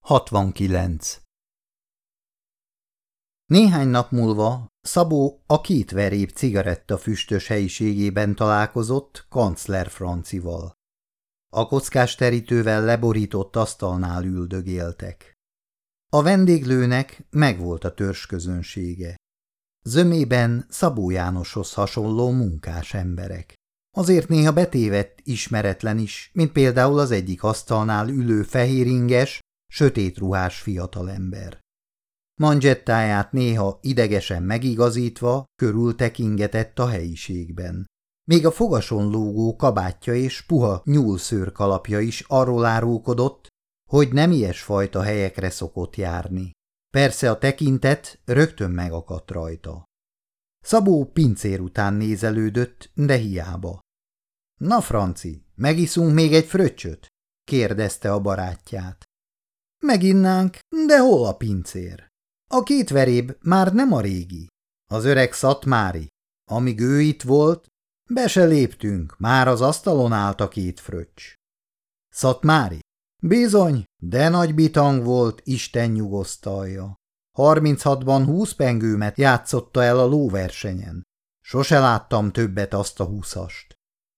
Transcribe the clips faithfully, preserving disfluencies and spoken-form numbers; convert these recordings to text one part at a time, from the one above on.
hatvankilenc. Néhány nap múlva Szabó a két verép cigaretta füstös helyiségében találkozott kancler Francival. A kockás terítővel leborított asztalnál üldögéltek. A vendéglőnek megvolt a törzsközönsége. Zömében Szabó Jánoshoz hasonló munkás emberek. Azért néha betévedt ismeretlen is, mint például az egyik asztalnál ülő fehéringes, sötétruhás fiatalember. Manzsettáját néha idegesen megigazítva körültekingetett a helyiségben. Még a fogason lógó kabátja és puha nyúlszőrkalapja is arról árulkodott, hogy nem ilyesfajta helyekre szokott járni. Persze a tekintet rögtön megakadt rajta. Szabó pincér után nézelődött, de hiába. – Na, Franci, megiszunk még egy fröccsöt? – kérdezte a barátját. – Meginnánk, de hol a pincér? A két veréb már nem a régi. Az öreg Szatmári. Amíg ő itt volt, be se léptünk, már az asztalon állt a két fröccs. Szatmári? Bizony, de nagy bitang volt, Isten nyugosztalja. harminchatban húsz pengőmet játszotta el a lóversenyen. Sose láttam többet azt a húszast.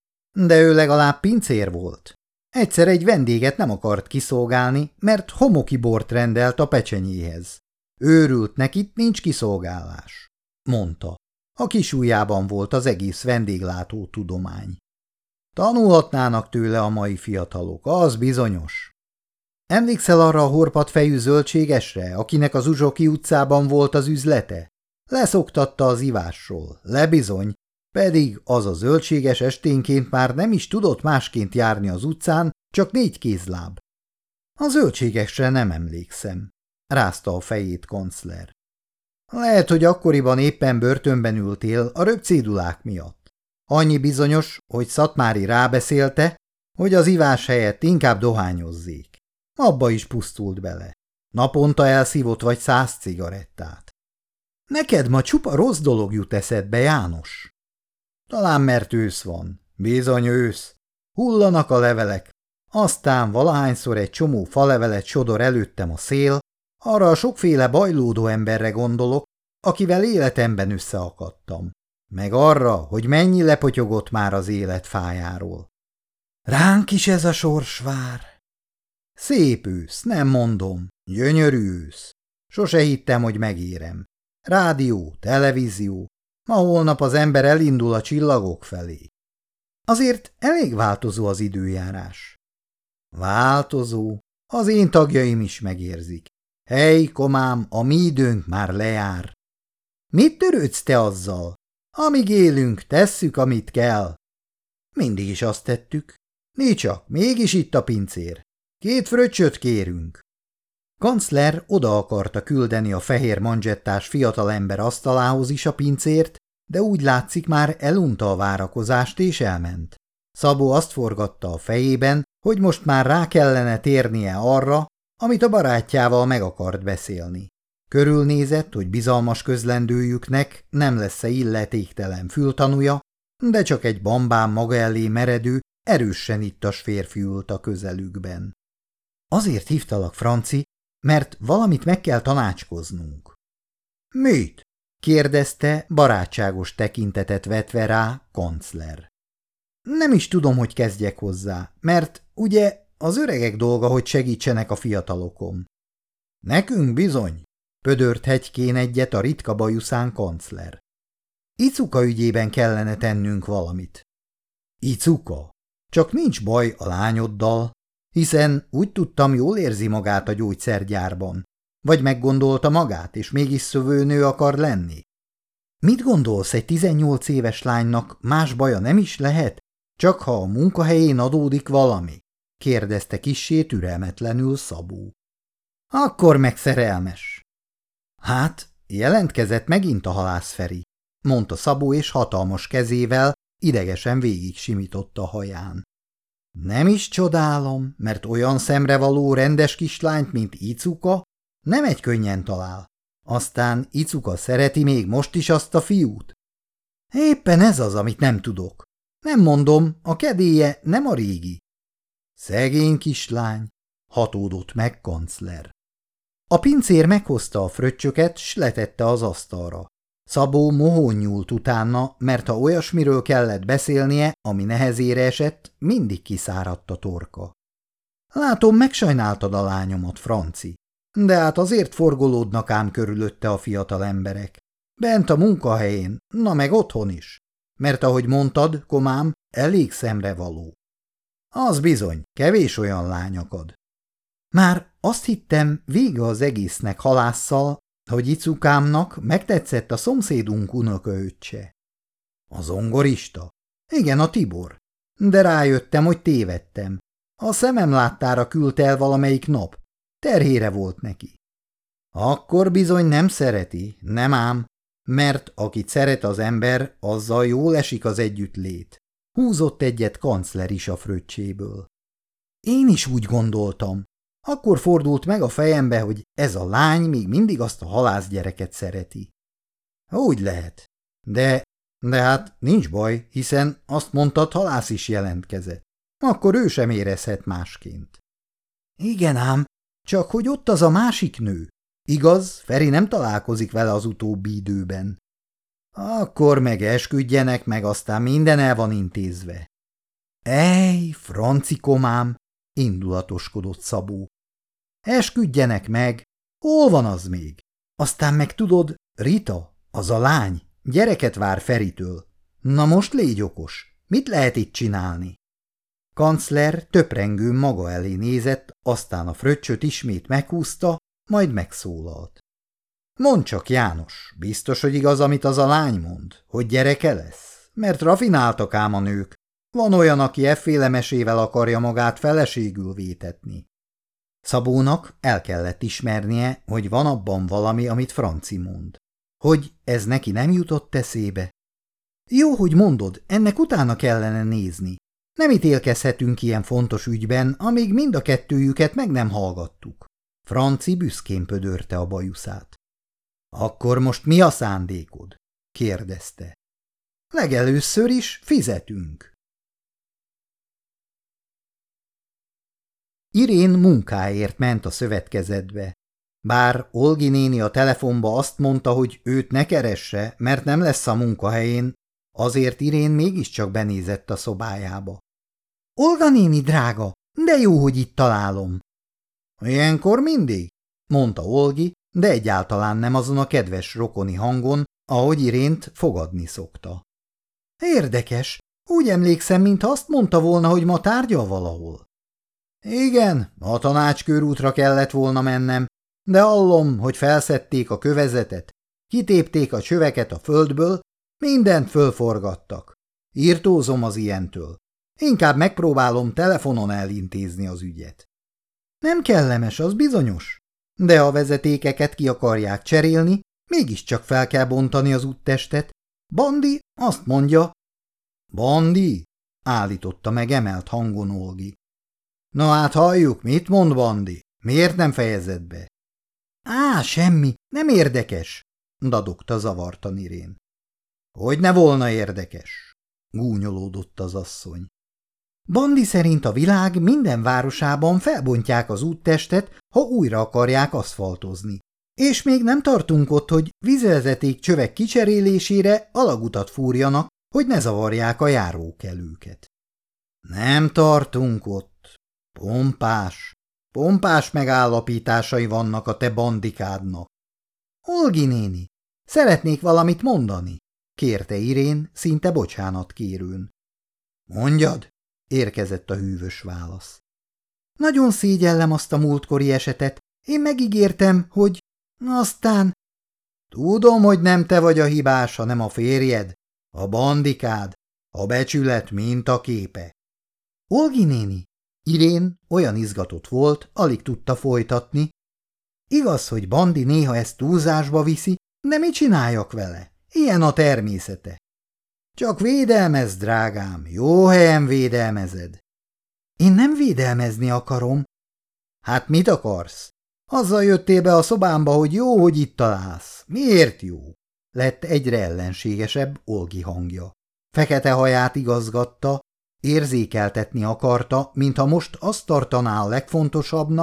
De ő legalább pincér volt. Egyszer egy vendéget nem akart kiszolgálni, mert homoki bort rendelt a pecsenyéhez. Őrült, nekit nincs kiszolgálás, mondta. A kisujjában volt az egész vendéglátó tudomány. Tanulhatnának tőle a mai fiatalok, az bizonyos. Emlékszel arra a horpadfejű zöldségesre, akinek az Uzsoki utcában volt az üzlete? Leszoktatta az ivásról, lebizony, pedig az a zöldséges esténként már nem is tudott másként járni az utcán, csak négy kézláb. A zöldségesre nem emlékszem, rázta a fejét kancler. Lehet, hogy akkoriban éppen börtönben ültél a röpcédulák miatt. Annyi bizonyos, hogy Szatmári rábeszélte, hogy az ivás helyett inkább dohányozzék. Abba is pusztult bele. Naponta elszívott vagy száz cigarettát. Neked ma csupa rossz dolog jut eszedbe, János. Talán mert ősz van. Bizony ősz. Hullanak a levelek. Aztán valahányszor egy csomó falevelet sodor előttem a szél, arra a sokféle bajlódó emberre gondolok, akivel életemben összeakadtam. Meg arra, hogy mennyi lepotyogott már az élet fájáról. Ránk is ez a sors vár. Szép ősz, nem mondom. Gyönyörű ősz. Sose hittem, hogy megérem. Rádió, televízió. Ma holnap az ember elindul a csillagok felé. Azért elég változó az időjárás. Változó. Az én tagjaim is megérzik. Hely, komám, a mi időnk már lejár. Mit törődsz te azzal? Amíg élünk, tesszük, amit kell. Mindig is azt tettük. Nicsak, mégis itt a pincér. Két fröccsöt kérünk. Kancler oda akarta küldeni a fehér manzsettás fiatalember asztalához is a pincért, de úgy látszik már elunta a várakozást és elment. Szabó azt forgatta a fejében, hogy most már rá kellene térnie arra, amit a barátjával meg akart beszélni. Körülnézett, hogy bizalmas közlendőjüknek nem lesz-e illetéktelen fültanúja, de csak egy bambám maga elé meredő, erősen ittas férfi ült a közelükben. Azért hívtalak, Franci, mert valamit meg kell tanácskoznunk. Mit? kérdezte, barátságos tekintetet vetve rá kancler. Nem is tudom, hogy kezdjek hozzá, mert ugye az öregek dolga, hogy segítsenek a fiatalokon. Nekünk bizony, pödört hegykén egyet a ritka bajuszán kancler. Icuka ügyében kellene tennünk valamit. Icuka? Csak nincs baj a lányoddal, hiszen úgy tudtam, jól érzi magát a gyógyszergyárban. Vagy meggondolta magát, és mégis szövőnő akar lenni? Mit gondolsz, egy tizennyolc éves lánynak más baja nem is lehet, csak ha a munkahelyén adódik valami? kérdezte kissé türelmetlenül Szabó. Akkor meg szerelmes. Hát, jelentkezett megint a halászferi, mondta Szabó, és hatalmas kezével idegesen végig simította a haján. Nem is csodálom, mert olyan szemrevaló rendes kislányt, mint Icuka, nem egy könnyen talál. Aztán Icuka szereti még most is azt a fiút? Éppen ez az, amit nem tudok. Nem mondom, a kedélye nem a régi. Szegény kislány, hatódott meg kancler. A pincér meghozta a fröccsöket, s letette az asztalra. Szabó mohón nyúlt utána, mert ha olyasmiről kellett beszélnie, ami nehezére esett, mindig kiszáradt a torka. Látom, megsajnáltad a lányomat, Franci, de hát azért forgolódnak ám körülötte a fiatal emberek. Bent a munkahelyén, na meg otthon is. Mert ahogy mondtad, komám, elég szemrevaló. Az bizony, kevés olyan lány akad. Már azt hittem, vége az egésznek halásszal, hogy icukámnak megtetszett a szomszédunk unokaöccse. A zongorista? Igen, a Tibor. De rájöttem, hogy tévedtem. A szemem láttára küldte el valamelyik nap. Terhére volt neki. Akkor bizony nem szereti, nem ám, mert akit szeret az ember, azzal jól esik az együttlét. Húzott egyet kancler is a fröccséből. Én is úgy gondoltam. Akkor fordult meg a fejembe, hogy ez a lány még mindig azt a halászgyereket szereti. Úgy lehet. De, de hát nincs baj, hiszen azt mondtad, halász is jelentkezett. Akkor ő sem érezhet másként. Igen ám, csak hogy ott az a másik nő. Igaz, Feri nem találkozik vele az utóbbi időben. Akkor meg esküdjenek, meg aztán minden el van intézve. Ej, francikomám, indulatoskodott Szabó. Esküdjenek meg, hol van az még? Aztán meg tudod, Rita, az a lány, gyereket vár Feritől. Na most légy okos, mit lehet itt csinálni? Kancler töprengőn maga elé nézett, aztán a fröccsöt ismét meghúzta, majd megszólalt. Mondd csak, János, biztos, hogy igaz, amit az a lány mond, hogy gyereke lesz? Mert rafináltak ám a nők. Van olyan, aki efféle mesével akarja magát feleségül vétetni. Szabónak el kellett ismernie, hogy van abban valami, amit Franci mond. Hogy ez neki nem jutott eszébe? Jó, hogy mondod, ennek utána kellene nézni. Nem ítélkezhetünk ilyen fontos ügyben, amíg mind a kettőjüket meg nem hallgattuk. Franci büszkén pödörte a bajuszát. Akkor most mi a szándékod? kérdezte. Legelőször is fizetünk. Irén munkáért ment a szövetkezetbe. Bár Olgi néni a telefonba azt mondta, hogy őt ne keresse, mert nem lesz a munkahelyén, azért Irén mégiscsak benézett a szobájába. Olga néni drága, de jó, hogy itt találom. Ilyenkor mindig, mondta Olgi, de egyáltalán nem azon a kedves rokoni hangon, ahogy Irént fogadni szokta. Érdekes, úgy emlékszem, mintha azt mondta volna, hogy ma tárgyal valahol. Igen, a tanácskörútra kellett volna mennem, de hallom, hogy felszedték a kövezetet, kitépték a csöveket a földből, mindent fölforgattak. Írtózom az ilyentől. Inkább megpróbálom telefonon elintézni az ügyet. Nem kellemes, az bizonyos. De ha a vezetékeket ki akarják cserélni, mégiscsak fel kell bontani az úttestet. Bandi azt mondja... Bandi? Állította meg emelt hangon Olgi. Na hát halljuk, mit mond Bandi? Miért nem fejezed be? Á, semmi, nem érdekes, dadogta zavartan Irén. Hogy ne volna érdekes? Gúnyolódott az asszony. Bandi szerint a világ minden városában felbontják az úttestet, ha újra akarják aszfaltozni. És még nem tartunk ott, hogy vízvezeték csövek kicserélésére alagutat fúrjanak, hogy ne zavarják a járókelőket. Nem tartunk ott. Pompás, pompás megállapításai vannak a te bandikádnak. Olgi néni, szeretnék valamit mondani, kérte Irén szinte bocsánatkérőn. Mondjad, érkezett a hűvös válasz. Nagyon szégyellem azt a múltkori esetet, én megígértem, hogy... Aztán... Tudom, hogy nem te vagy a hibás, hanem a férjed, a bandikád, a becsület mintaképe. Olgi néni, Irén olyan izgatott volt, alig tudta folytatni. Igaz, hogy Bandi néha ezt túlzásba viszi, de mit csináljak vele? Ilyen a természete. Csak védelmezd, drágám, jó helyen védelmezed. Én nem védelmezni akarom. Hát mit akarsz? Azzal jöttél be a szobámba, hogy jó, hogy itt találsz. Miért jó? Lett egyre ellenségesebb Olgi hangja. Fekete haját igazgatta, érzékeltetni akarta, mintha most azt tartaná a legfontosabbnak,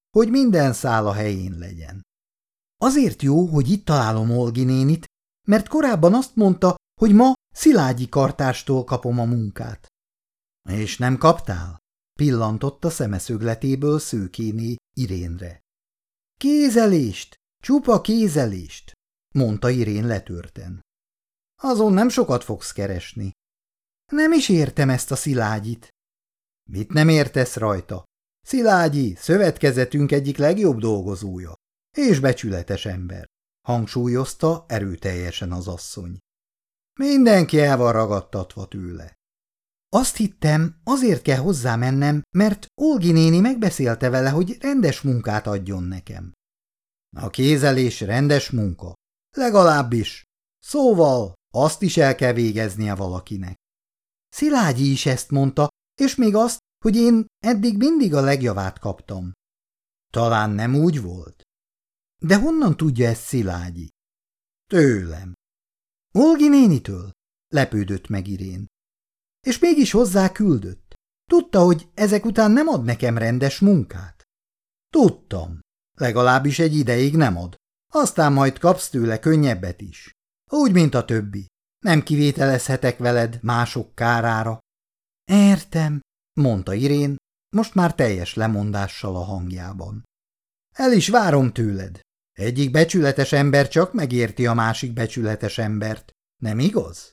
hogy minden szál a helyén legyen. Azért jó, hogy itt találom Olgi nénit, mert korábban azt mondta, hogy ma Szilágyi kartástól kapom a munkát. És nem kaptál? Pillantott a szemeszögletéből Szőkéné Irénre. Kézelést, csupa kézelést, mondta Irén letörten. Azon nem sokat fogsz keresni. Nem is értem ezt a Szilágyit. Mit nem értesz rajta? Szilágyi, szövetkezetünk egyik legjobb dolgozója, és becsületes ember, hangsúlyozta erőteljesen az asszony. Mindenki el van ragadtatva tőle. Azt hittem, azért kell hozzá mennem, mert Olgi néni megbeszélte vele, hogy rendes munkát adjon nekem. A kézelés rendes munka. Legalábbis. Szóval azt is el kell végeznie valakinek. Szilágyi is ezt mondta, és még azt, hogy én eddig mindig a legjavát kaptam. Talán nem úgy volt? De honnan tudja ezt Szilágyi? Tőlem. Olgi nénitől? Lepődött meg Irén. És mégis hozzá küldött. Tudta, hogy ezek után nem ad nekem rendes munkát? Tudtam. Legalábbis egy ideig nem ad. Aztán majd kapsz tőle könnyebbet is. Úgy, mint a többi. Nem kivételezhetek veled mások kárára. Értem, mondta Irén, most már teljes lemondással a hangjában. El is várom tőled. Egyik becsületes ember csak megérti a másik becsületes embert, nem igaz?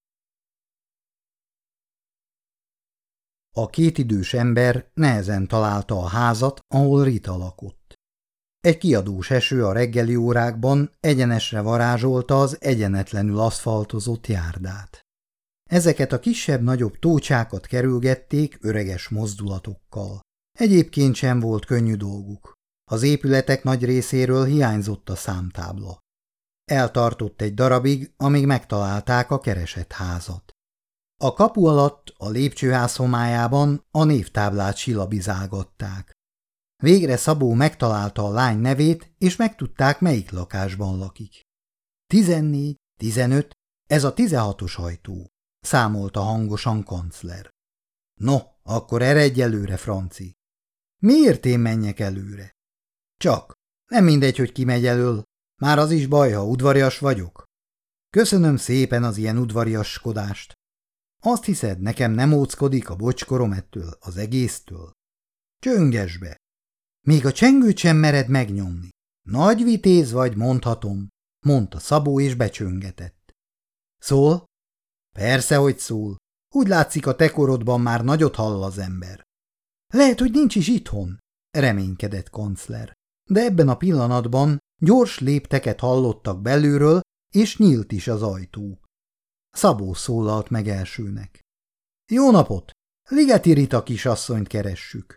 A két idős ember nehezen találta a házat, ahol Rita lakott. Egy kiadós eső a reggeli órákban egyenesre varázsolta az egyenetlenül aszfaltozott járdát. Ezeket a kisebb-nagyobb tócsákat kerülgették öreges mozdulatokkal. Egyébként sem volt könnyű dolguk. Az épületek nagy részéről hiányzott a számtábla. Eltartott egy darabig, amíg megtalálták a keresett házat. A kapu alatt, a lépcsőház homályában a névtáblát silabizálgatták. Végre Szabó megtalálta a lány nevét, és megtudták, melyik lakásban lakik. Tizennégy, tizenöt, ez a tizenhatos ajtó, számolta hangosan kancler. No, akkor eredj előre, Franci. Miért én menjek előre? Csak, nem mindegy, hogy ki megy elől, már az is baj, ha udvarias vagyok. Köszönöm szépen az ilyen udvariaskodást. Azt hiszed, nekem nem óckodik a bocskorom ettől az egésztől? Csönges be! Még a csengőt sem mered megnyomni. Nagy vitéz vagy, mondhatom, mondta Szabó és becsöngetett. Szól? Persze, hogy szól. Úgy látszik, a te korodban már nagyot hall az ember. Lehet, hogy nincs is itthon, reménykedett kancler. De ebben a pillanatban gyors lépteket hallottak belülről, és nyílt is az ajtó. Szabó szólalt meg elsőnek. Jó napot! Ligeti Rita kisasszonyt keressük.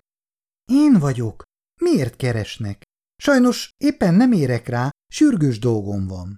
Én vagyok. Miért keresnek? Sajnos éppen nem érek rá, sürgős dolgom van.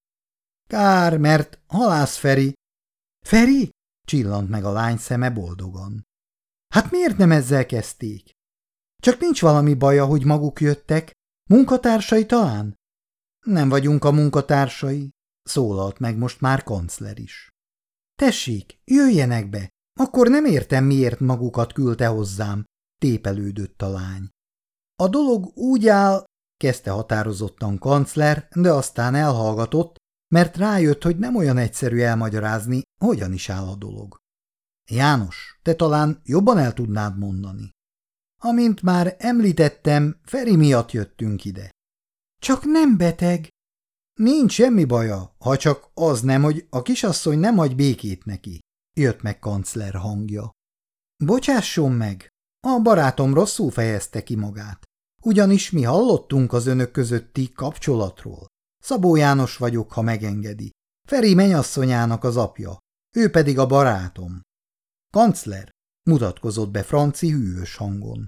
Kár, mert Halász Feri... Feri? Csillant meg a lány szeme boldogan. Hát miért nem ezzel kezdték? Csak nincs valami baja, hogy maguk jöttek? Munkatársai talán? Nem vagyunk a munkatársai, szólalt meg most már kancler is. Tessék, jöjjenek be, akkor nem értem, miért magukat küldte hozzám, tépelődött a lány. A dolog úgy áll, kezdte határozottan kancler, de aztán elhallgatott, mert rájött, hogy nem olyan egyszerű elmagyarázni, hogyan is áll a dolog. János, te talán jobban el tudnád mondani. Amint már említettem, Feri miatt jöttünk ide. Csak nem beteg. Nincs semmi baja, ha csak az nem, hogy a kisasszony nem hagy békét neki, jött meg kancler hangja. Bocsásson meg, a barátom rosszul fejezte ki magát. Ugyanis mi hallottunk az önök közötti kapcsolatról. Szabó János vagyok, ha megengedi. Feri menyasszonyának az apja, ő pedig a barátom. Kancler, mutatkozott be Franci hűvös hangon.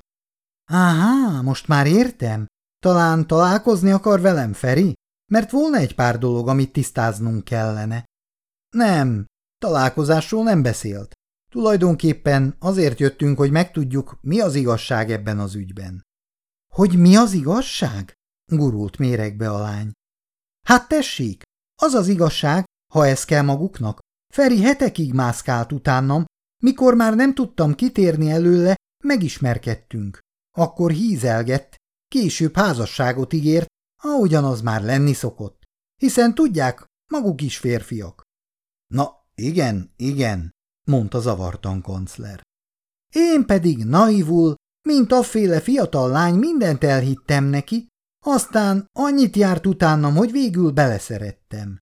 Áhá, most már értem. Talán találkozni akar velem, Feri? Mert volna egy pár dolog, amit tisztáznunk kellene. Nem, találkozásról nem beszélt. Tulajdonképpen azért jöttünk, hogy megtudjuk, mi az igazság ebben az ügyben. Hogy mi az igazság? Gurult méregbe a lány. Hát tessék, az az igazság, ha ez kell maguknak. Feri hetekig mászkált utánam, mikor már nem tudtam kitérni előle, megismerkedtünk. Akkor hízelgett, később házasságot ígért, ahogyan az már lenni szokott, hiszen tudják, maguk is férfiak. Na, igen, igen, mondta zavartan kancler. Én pedig naivul, mint afféle fiatal lány, mindent elhittem neki, aztán annyit járt utánam, hogy végül beleszerettem.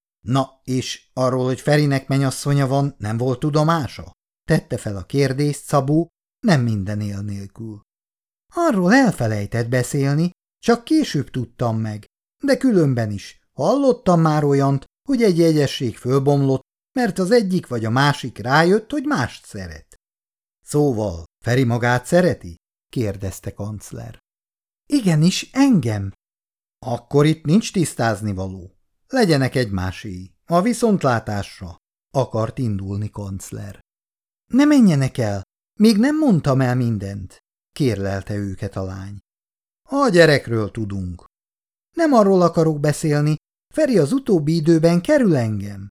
Na, és arról, hogy Ferinek menyasszonya van, nem volt tudomása? Tette fel a kérdést Szabó, nem minden él nélkül. Arról elfelejtett beszélni, csak később tudtam meg, de különben is. Hallottam már olyant, hogy egy jegyesség fölbomlott, mert az egyik vagy a másik rájött, hogy mást szeret. Szóval, Feri magát szereti? Kérdezte kancler. Igenis, engem. Akkor itt nincs tisztáznivaló. Legyenek egymáséi, a viszontlátásra, akart indulni kancler. Ne menjenek el, még nem mondtam el mindent, kérlelte őket a lány. A gyerekről tudunk. Nem arról akarok beszélni, Feri az utóbbi időben kerül engem.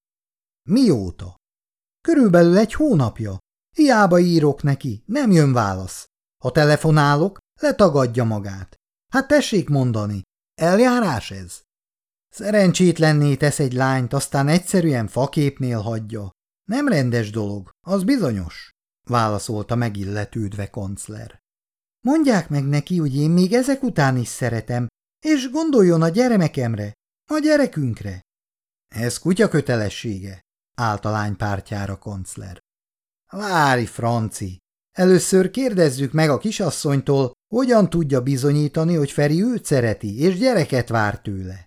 Mióta? Körülbelül egy hónapja. Hiába írok neki, nem jön válasz. Ha telefonálok, letagadja magát. Hát tessék mondani, eljárás ez? Szerencsétlenné tesz egy lányt, aztán egyszerűen faképnél hagyja. Nem rendes dolog, az bizonyos, válaszolta megilletődve kancler. Mondják meg neki, hogy én még ezek után is szeretem, és gondoljon a gyermekemre, a gyerekünkre. Ez kutya kötelessége, állt a lány pártjára kancler. Várj, Franci, először kérdezzük meg a kisasszonytól, hogyan tudja bizonyítani, hogy Feri őt szereti, és gyereket vár tőle.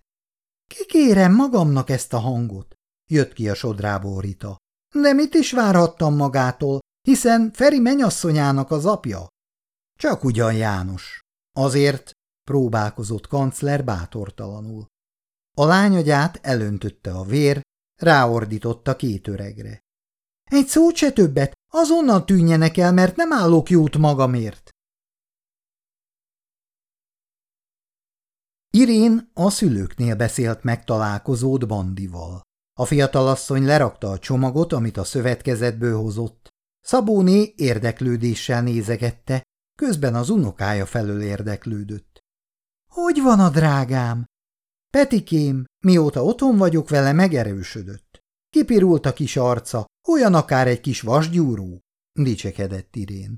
Kikérem magamnak ezt a hangot, jött ki a sodrából Rita. De mit is várhattam magától, hiszen Feri menyasszonyának az apja? Csak ugyan János. Azért próbálkozott kancler bátortalanul. A lány agyát elöntötte a vér, ráordította két öregre. Egy szót se többet, azonnal tűnjenek el, mert nem állok jót magamért. Irén a szülőknél beszélt megtalálkozót Bandival. A fiatalasszony lerakta a csomagot, amit a szövetkezetből hozott. Szabóné érdeklődéssel nézegette, közben az unokája felől érdeklődött. – Hogy van a drágám? Petikém, mióta otthon vagyok vele, megerősödött. Kipirult a kis arca, olyan akár egy kis vasgyúró, dicsekedett Irén.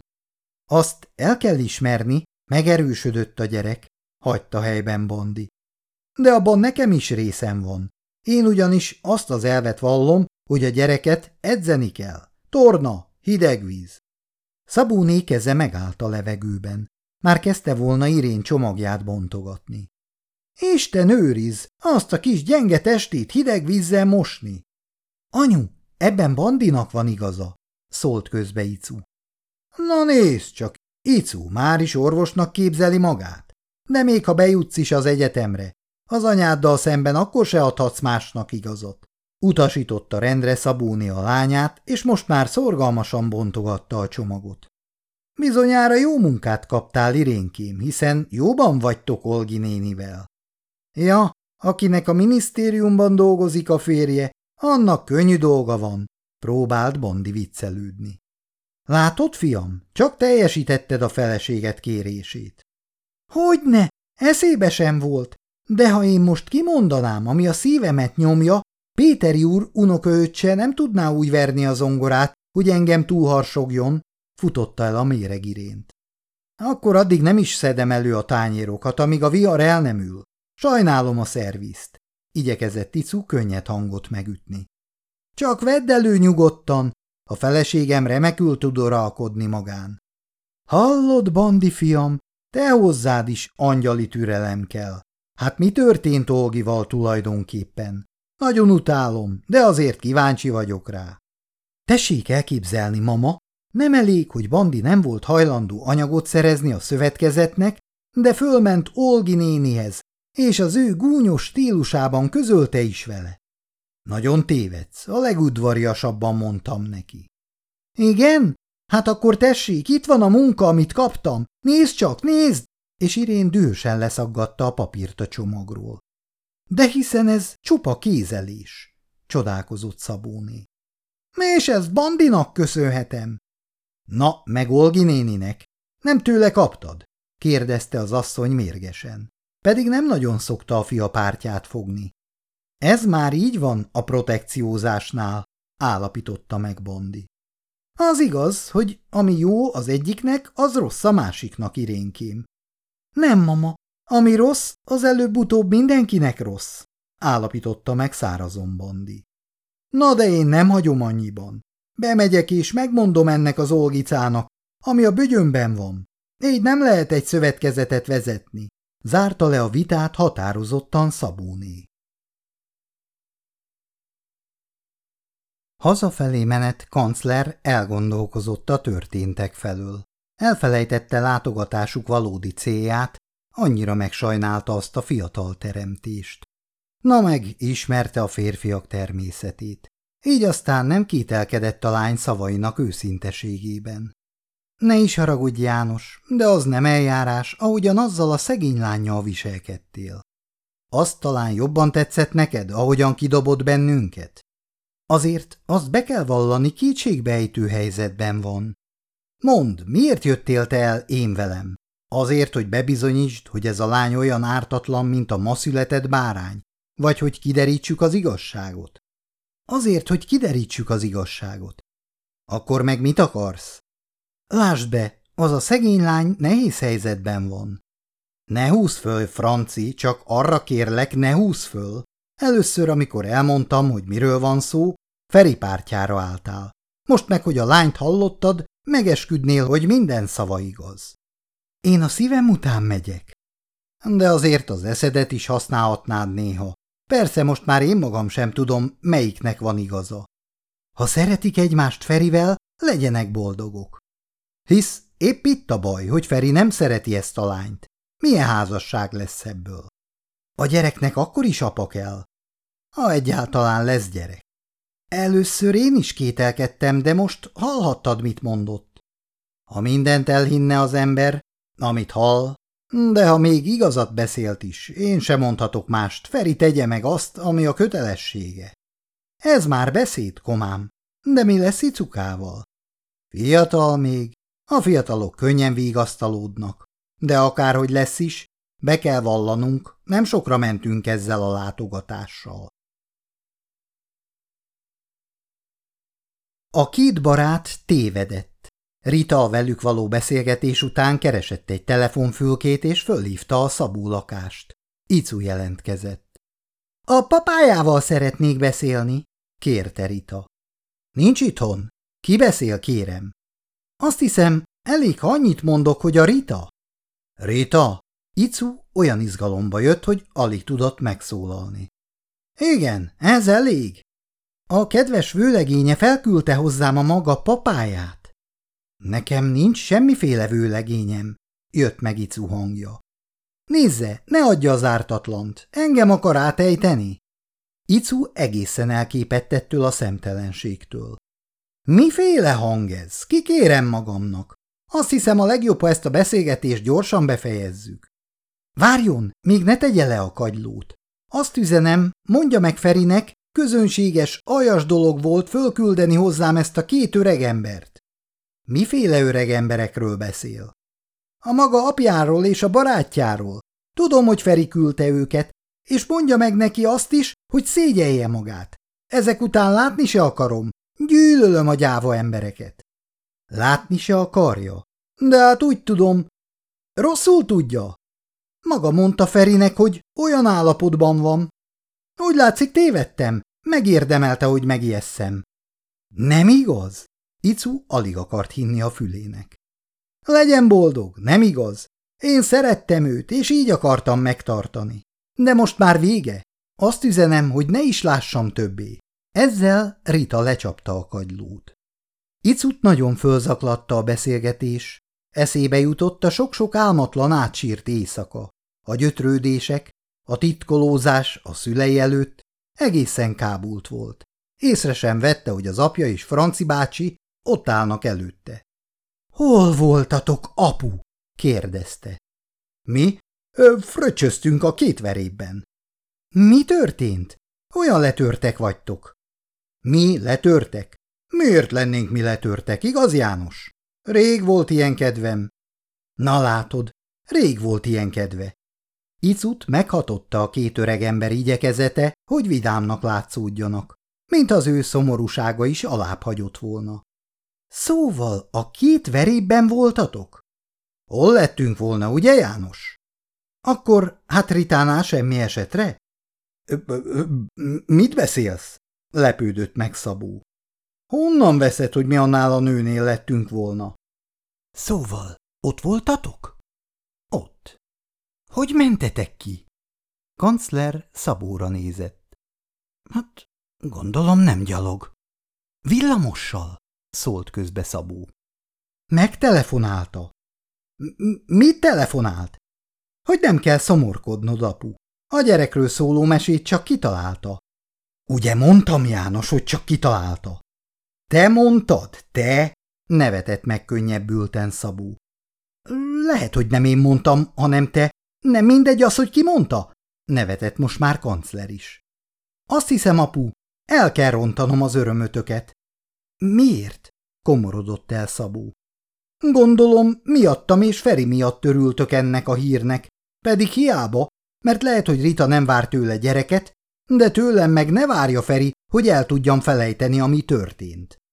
Azt el kell ismerni, megerősödött a gyerek, hagyta helyben Bandi. De abban nekem is részem van. Én ugyanis azt az elvet vallom, hogy a gyereket edzeni kell. Torna, hideg víz. Szabóné keze megállt a levegőben. Már kezdte volna Irén csomagját bontogatni. Isten őriz, azt a kis gyenge testét hideg vízzel mosni. Anyu, ebben Bandinak van igaza, szólt közbe Icu. Na nézd csak, Icu már is orvosnak képzeli magát. De még ha bejutsz is az egyetemre, az anyáddal szemben akkor se adhatsz másnak igazat. Utasította rendre Szabóné a lányát, és most már szorgalmasan bontogatta a csomagot. Bizonyára jó munkát kaptál, Irénkém, hiszen jóban vagytok Olgi nénivel. Ja, akinek a minisztériumban dolgozik a férje, annak könnyű dolga van, próbált Bandi viccelődni. Látod, fiam, csak teljesítetted a feleséget kérését. Hogyne, eszébe sem volt, de ha én most kimondanám, ami a szívemet nyomja, Péteri úr unokaöccse nem tudná úgy verni a zongorát, hogy engem túlharsogjon, futotta el a méreg Irént. Akkor addig nem is szedem elő a tányérokat, amíg a vihar el nem ül. Sajnálom a szervizt. Igyekezett Icu könnyed hangot megütni. Csak vedd elő nyugodtan, a feleségem remekül tud uralkodni magán. Hallod, Bandi fiam, te hozzád is angyali türelem kell. Hát mi történt Olgival tulajdonképpen? Nagyon utálom, de azért kíváncsi vagyok rá. Tessék elképzelni, mama, nem elég, hogy Bandi nem volt hajlandó anyagot szerezni a szövetkezetnek, de fölment Olgi nénihez, és az ő gúnyos stílusában közölte is vele. Nagyon tévedsz, a legudvariasabban mondtam neki. Igen? Hát akkor tessék, itt van a munka, amit kaptam. Nézd csak, nézd! És Irén dühösen leszaggatta a papírt a csomagról. De hiszen ez csupa kézelés, csodálkozott Szabóné. És ezt Bandinak köszönhetem. Na, meg Olgi néninek. Nem tőle kaptad? kérdezte az asszony mérgesen. Pedig nem nagyon szokta a fia pártját fogni. Ez már így van a protekciózásnál, állapította meg Bondi. Az igaz, hogy ami jó az egyiknek, az rossz a másiknak, irénkém. Nem, mama, ami rossz, az előbb-utóbb mindenkinek rossz, állapította meg szárazon Bondi. Na de én nem hagyom annyiban. Bemegyek és megmondom ennek az Olgicának, ami a bügyönben van. Így nem lehet egy szövetkezetet vezetni. Zárta le a vitát határozottan Szabóné. Hazafelé menet kancler elgondolkozott a történtek felől. Elfelejtette látogatásuk valódi célját, annyira megsajnálta azt a fiatal teremtést. Na meg ismerte a férfiak természetét. Így aztán nem kételkedett a lány szavainak őszinteségében. Ne is haragudj, János, de az nem eljárás, ahogyan azzal a szegény lánnyal viselkedtél. Azt talán jobban tetszett neked, ahogyan kidobott bennünket? Azért azt be kell vallani, kétségbeejtő helyzetben van. Mondd, miért jöttél te el én velem? Azért, hogy bebizonyítsd, hogy ez a lány olyan ártatlan, mint a ma született bárány? Vagy hogy kiderítsük az igazságot? Azért, hogy kiderítsük az igazságot. Akkor meg mit akarsz? Lásd be, az a szegény lány nehéz helyzetben van. Ne húzz föl, Franci, csak arra kérlek, ne húzz föl. Először, amikor elmondtam, hogy miről van szó, Feri pártjára álltál. Most meg, hogy a lányt hallottad, megesküdnél, hogy minden szava igaz. Én a szívem után megyek. De azért az eszedet is használhatnád néha. Persze most már én magam sem tudom, melyiknek van igaza. Ha szeretik egymást Ferivel, legyenek boldogok. Hisz épp itt a baj, hogy Feri nem szereti ezt a lányt. Milyen házasság lesz ebből? A gyereknek akkor is apa kell, ha egyáltalán lesz gyerek. Először én is kételkedtem, de most hallhattad, mit mondott. Ha mindent elhinne az ember, amit hall, de ha még igazat beszélt is, én sem mondhatok mást, Feri tegye meg azt, ami a kötelessége. Ez már beszéd, komám, de mi lesz Icukával? Fiatal még, a fiatalok könnyen vigasztalódnak, de akárhogy lesz is, be kell vallanunk, nem sokra mentünk ezzel a látogatással. A két barát tévedett. Rita a velük való beszélgetés után keresett egy telefonfülkét és fölhívta a Szabó lakást. Icu jelentkezett. A papájával szeretnék beszélni, kérte Rita. Nincs itthon? Ki beszél, kérem? Azt hiszem, elég, ha annyit mondok, hogy a Rita. Rita? Icu olyan izgalomba jött, hogy alig tudott megszólalni. Igen, ez elég. A kedves vőlegénye felküldte hozzám a maga papáját. Nekem nincs semmiféle vőlegényem, jött meg Icu hangja. Nézze, ne adja az ártatlant, engem akar átejteni? Icu egészen elképett ettől a szemtelenségtől. Miféle hang ez? Kikérem magamnak. Azt hiszem, a legjobb, ha ezt a beszélgetést gyorsan befejezzük. Várjon, még ne tegye le a kagylót. Azt üzenem, mondja meg Ferinek, közönséges, aljas dolog volt fölküldeni hozzám ezt a két öregembert. Miféle öregemberekről beszél? A maga apjáról és a barátjáról. Tudom, hogy Feri küldte őket, és mondja meg neki azt is, hogy szégyelje magát. Ezek után látni se akarom. Gyűlölöm a gyáva embereket. Látni se akarja? De hát úgy tudom. Rosszul tudja. Maga mondta Ferinek, hogy olyan állapotban van. Úgy látszik, tévedtem. Megérdemelte, hogy megijesszem. Nem igaz? Icu alig akart hinni a fülének. Legyen boldog, nem igaz? Én szerettem őt, és így akartam megtartani. De most már vége. Azt üzenem, hogy ne is lássam többé. Ezzel Rita lecsapta a kagylót. Icut nagyon fölzaklatta a beszélgetés. Eszébe jutott a sok-sok álmatlan átsírt éjszaka. A gyötrődések, a titkolózás a szülei előtt egészen kábult volt. Észre sem vette, hogy az apja és Franci bácsi ott állnak előtte. – Hol voltatok, apu? – kérdezte. – Mi? Ö, fröccsöztünk a két verében. – Mi történt? Olyan letörtek vagytok. – Mi letörtek? Miért lennénk mi letörtek, igaz, János? Rég volt ilyen kedvem. – Na látod, Rég volt ilyen kedve. Icut meghatotta a két öregember igyekezete, hogy vidámnak látszódjanak, mint az ő szomorúsága is alább hagyott volna. Szóval a két verében voltatok? Hol lettünk volna, ugye, János? Akkor hát Ritánál semmi esetre? Mit beszélsz? Lepődött meg Szabó. Honnan veszed, hogy mi annál a nőnél lettünk volna? Szóval, ott voltatok? Ott. Hogy mentetek ki? Kancler Szabóra nézett. Hát, gondolom nem gyalog. Villamossal, szólt közbe Szabó. Megtelefonálta. Mit telefonált? Hogy nem kell szomorkodnod, apu. A gyerekről szóló mesét csak kitalálta. Ugye mondtam, János, hogy csak kitalálta? Te mondtad, te? Nevetett meg könnyebbülten Szabó. Lehet, hogy nem én mondtam, hanem te. Nem mindegy az, hogy ki mondta? Nevetett most már kancler is. Azt hiszem, apu, el kell rontanom az örömötöket. Miért? Komorodott el Szabó. Gondolom, miattam és Feri miatt örültök ennek a hírnek, pedig hiába, mert lehet, hogy Rita nem vár tőle gyereket, de tőlem meg ne várja Feri, hogy el tudjam felejteni, ami történt.